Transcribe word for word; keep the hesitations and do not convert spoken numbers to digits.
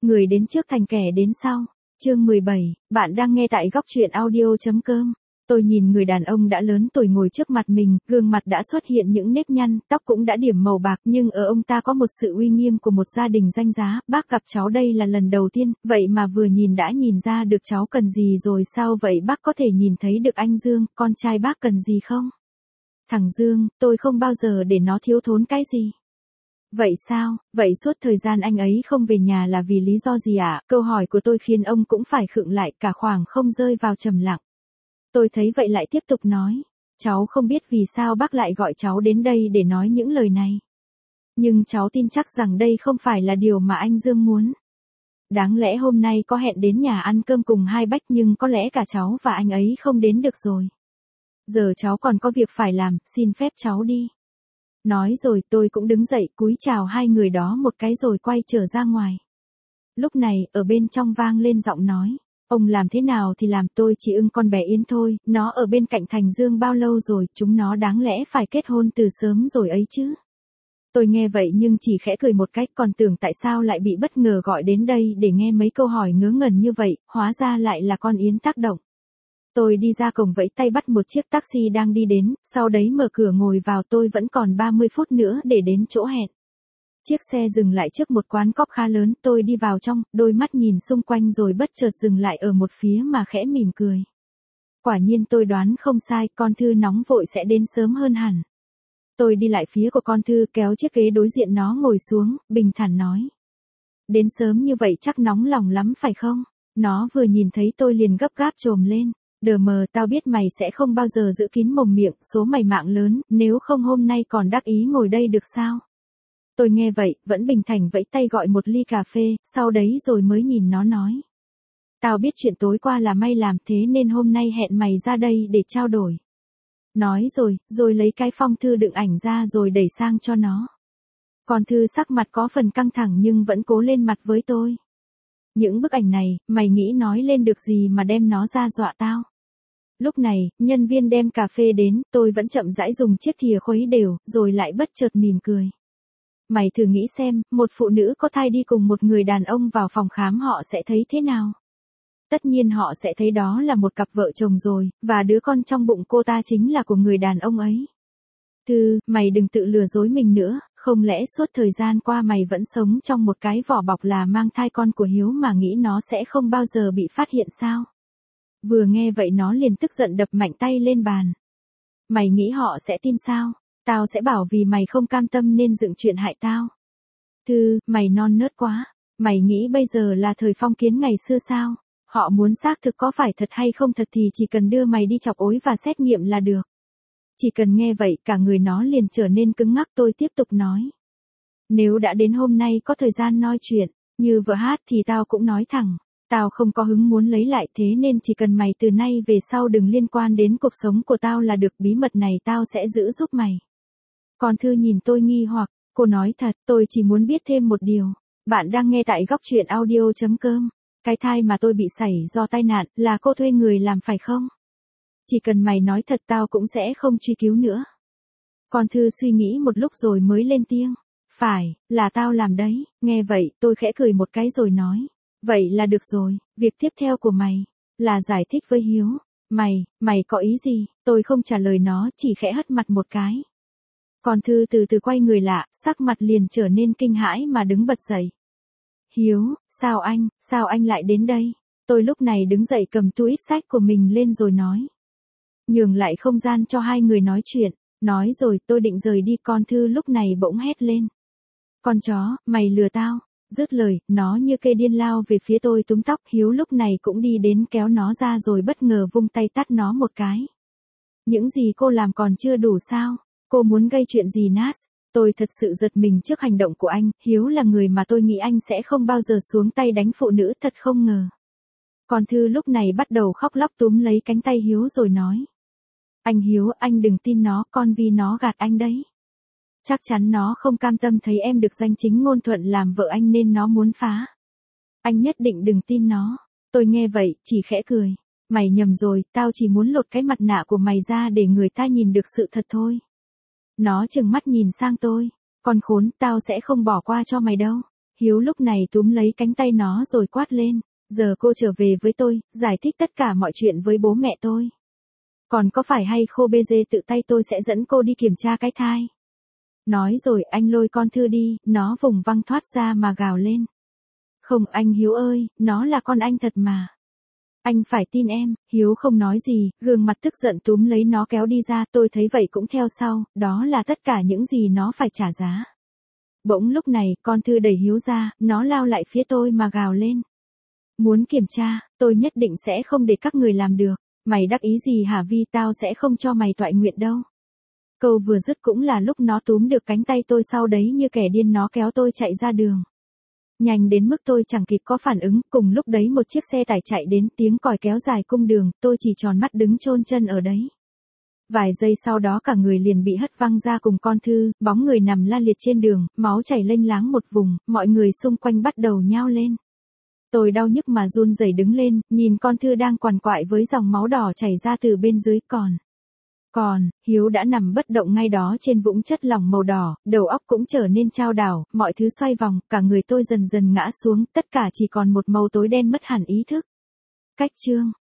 Người đến trước thành kẻ đến sau. Chương mười bảy, bạn đang nghe tại góc truyện audio.com. Tôi nhìn người đàn ông đã lớn tuổi ngồi trước mặt mình, gương mặt đã xuất hiện những nếp nhăn, tóc cũng đã điểm màu bạc, nhưng ở ông ta có một sự uy nghiêm của một gia đình danh giá. Bác gặp cháu đây là lần đầu tiên, vậy mà vừa nhìn đã nhìn ra được cháu cần gì rồi sao vậy? Bác có thể nhìn thấy được anh Dương, con trai bác cần gì không? Thằng Dương, tôi không bao giờ để nó thiếu thốn cái gì. Vậy sao, vậy suốt thời gian anh ấy không về nhà là vì lý do gì ạ? À? Câu hỏi của tôi khiến ông cũng phải khựng lại, cả khoảng không rơi vào trầm lặng. Tôi thấy vậy lại tiếp tục nói, cháu không biết vì sao bác lại gọi cháu đến đây để nói những lời này. Nhưng cháu tin chắc rằng đây không phải là điều mà anh Dương muốn. Đáng lẽ hôm nay có hẹn đến nhà ăn cơm cùng hai bách nhưng có lẽ cả cháu và anh ấy không đến được rồi. Giờ cháu còn có việc phải làm, xin phép cháu đi. Nói rồi tôi cũng đứng dậy cúi chào hai người đó một cái rồi quay trở ra ngoài. Lúc này, ở bên trong vang lên giọng nói. Ông làm thế nào thì làm, tôi chỉ ưng con bé Yến thôi, nó ở bên cạnh Thành Dương bao lâu rồi, chúng nó đáng lẽ phải kết hôn từ sớm rồi ấy chứ. Tôi nghe vậy nhưng chỉ khẽ cười một cách, còn tưởng tại sao lại bị bất ngờ gọi đến đây để nghe mấy câu hỏi ngớ ngẩn như vậy, hóa ra lại là con Yến tác động. Tôi đi ra cổng vẫy tay bắt một chiếc taxi đang đi đến, sau đấy mở cửa ngồi vào. Tôi vẫn còn ba mươi phút nữa để đến chỗ hẹn. Chiếc xe dừng lại trước một quán cóc khá lớn, tôi đi vào trong, đôi mắt nhìn xung quanh rồi bất chợt dừng lại ở một phía mà khẽ mỉm cười. Quả nhiên tôi đoán không sai, con Thư nóng vội sẽ đến sớm hơn hẳn. Tôi đi lại phía của con Thư kéo chiếc ghế đối diện nó ngồi xuống, bình thản nói. Đến sớm như vậy chắc nóng lòng lắm phải không? Nó vừa nhìn thấy tôi liền gấp gáp trồm lên. Đờ mờ, tao biết mày sẽ không bao giờ giữ kín mồm miệng, số mày mạng lớn, nếu không hôm nay còn đắc ý ngồi đây được sao? Tôi nghe vậy, vẫn bình thản vẫy tay gọi một ly cà phê, sau đấy rồi mới nhìn nó nói. Tao biết chuyện tối qua là mày làm thế nên hôm nay hẹn mày ra đây để trao đổi. Nói rồi, rồi lấy cái phong thư đựng ảnh ra rồi đẩy sang cho nó. Còn Thư sắc mặt có phần căng thẳng nhưng vẫn cố lên mặt với tôi. Những bức ảnh này, mày nghĩ nói lên được gì mà đem nó ra dọa tao? Lúc này, nhân viên đem cà phê đến, tôi vẫn chậm rãi dùng chiếc thìa khuấy đều, rồi lại bất chợt mỉm cười. Mày thử nghĩ xem, một phụ nữ có thai đi cùng một người đàn ông vào phòng khám họ sẽ thấy thế nào? Tất nhiên họ sẽ thấy đó là một cặp vợ chồng rồi, và đứa con trong bụng cô ta chính là của người đàn ông ấy. Thư, mày đừng tự lừa dối mình nữa, không lẽ suốt thời gian qua mày vẫn sống trong một cái vỏ bọc là mang thai con của Hiếu mà nghĩ nó sẽ không bao giờ bị phát hiện sao? Vừa nghe vậy nó liền tức giận đập mạnh tay lên bàn. Mày nghĩ họ sẽ tin sao? Tao sẽ bảo vì mày không cam tâm nên dựng chuyện hại tao. Thư, mày non nớt quá. Mày nghĩ bây giờ là thời phong kiến ngày xưa sao? Họ muốn xác thực có phải thật hay không thật thì chỉ cần đưa mày đi chọc ối và xét nghiệm là được. Chỉ cần nghe vậy cả người nó liền trở nên cứng ngắc. Tôi tiếp tục nói. Nếu đã đến hôm nay có thời gian nói chuyện, như vợ hát thì tao cũng nói thẳng. Tao không có hứng muốn lấy lại thế nên chỉ cần mày từ nay về sau đừng liên quan đến cuộc sống của tao là được, bí mật này tao sẽ giữ giúp mày. Còn Thư nhìn tôi nghi hoặc, cô nói thật, tôi chỉ muốn biết thêm một điều. Bạn đang nghe tại góc truyện audio.com. Cái thai mà tôi bị sảy do tai nạn là cô thuê người làm phải không? Chỉ cần mày nói thật tao cũng sẽ không truy cứu nữa. Còn Thư suy nghĩ một lúc rồi mới lên tiếng. Phải, là tao làm đấy. Nghe vậy tôi khẽ cười một cái rồi nói. Vậy là được rồi, việc tiếp theo của mày là giải thích với Hiếu. Mày, mày có ý gì? Tôi không trả lời nó, chỉ khẽ hất mặt một cái. Còn Thư từ từ quay người lại, sắc mặt liền trở nên kinh hãi mà đứng bật dậy. Hiếu, sao anh, sao anh lại đến đây? Tôi lúc này đứng dậy cầm túi sách của mình lên rồi nói. Nhường lại không gian cho hai người nói chuyện. Nói rồi tôi định rời đi, con Thư lúc này bỗng hét lên. Con chó, mày lừa tao. Dứt lời, nó như cây điên lao về phía tôi túm tóc. Hiếu lúc này cũng đi đến kéo nó ra rồi bất ngờ vung tay tát nó một cái. Những gì cô làm còn chưa đủ sao? Cô muốn gây chuyện gì Nas? Tôi thật sự giật mình trước hành động của anh. Hiếu là người mà tôi nghĩ anh sẽ không bao giờ xuống tay đánh phụ nữ, thật không ngờ. Còn Thư lúc này bắt đầu khóc lóc túm lấy cánh tay Hiếu rồi nói. Anh Hiếu, anh đừng tin nó, con vì nó gạt anh đấy. Chắc chắn nó không cam tâm thấy em được danh chính ngôn thuận làm vợ anh nên nó muốn phá. Anh nhất định đừng tin nó. Tôi nghe vậy, chỉ khẽ cười. Mày nhầm rồi, tao chỉ muốn lột cái mặt nạ của mày ra để người ta nhìn được sự thật thôi. Nó trừng mắt nhìn sang tôi. Con khốn, tao sẽ không bỏ qua cho mày đâu. Hiếu lúc này túm lấy cánh tay nó rồi quát lên. Giờ cô trở về với tôi, giải thích tất cả mọi chuyện với bố mẹ tôi. Còn có phải hay khô bê dê tự tay tôi sẽ dẫn cô đi kiểm tra cái thai. Nói rồi anh lôi con Thư đi, nó vùng văng thoát ra mà gào lên. Không anh Hiếu ơi, nó là con anh thật mà. Anh phải tin em. Hiếu không nói gì, gương mặt tức giận túm lấy nó kéo đi ra, tôi thấy vậy cũng theo sau, đó là tất cả những gì nó phải trả giá. Bỗng lúc này, con Thư đẩy Hiếu ra, nó lao lại phía tôi mà gào lên. Muốn kiểm tra, tôi nhất định sẽ không để các người làm được. Mày đắc ý gì hả Vi, tao sẽ không cho mày toại nguyện đâu. Câu vừa dứt cũng là lúc nó túm được cánh tay tôi, sau đấy như kẻ điên nó kéo tôi chạy ra đường. Nhanh đến mức tôi chẳng kịp có phản ứng, cùng lúc đấy một chiếc xe tải chạy đến, tiếng còi kéo dài cung đường, tôi chỉ tròn mắt đứng chôn chân ở đấy. Vài giây sau đó cả người liền bị hất văng ra cùng con Thư, bóng người nằm la liệt trên đường, máu chảy lênh láng một vùng, mọi người xung quanh bắt đầu nhao lên. Tôi đau nhức mà run rẩy đứng lên, nhìn con Thư đang quằn quại với dòng máu đỏ chảy ra từ bên dưới, còn... Còn, Hiếu đã nằm bất động ngay đó trên vũng chất lỏng màu đỏ, đầu óc cũng trở nên chao đảo, mọi thứ xoay vòng, cả người tôi dần dần ngã xuống, tất cả chỉ còn một màu tối đen mất hẳn ý thức. Cách chương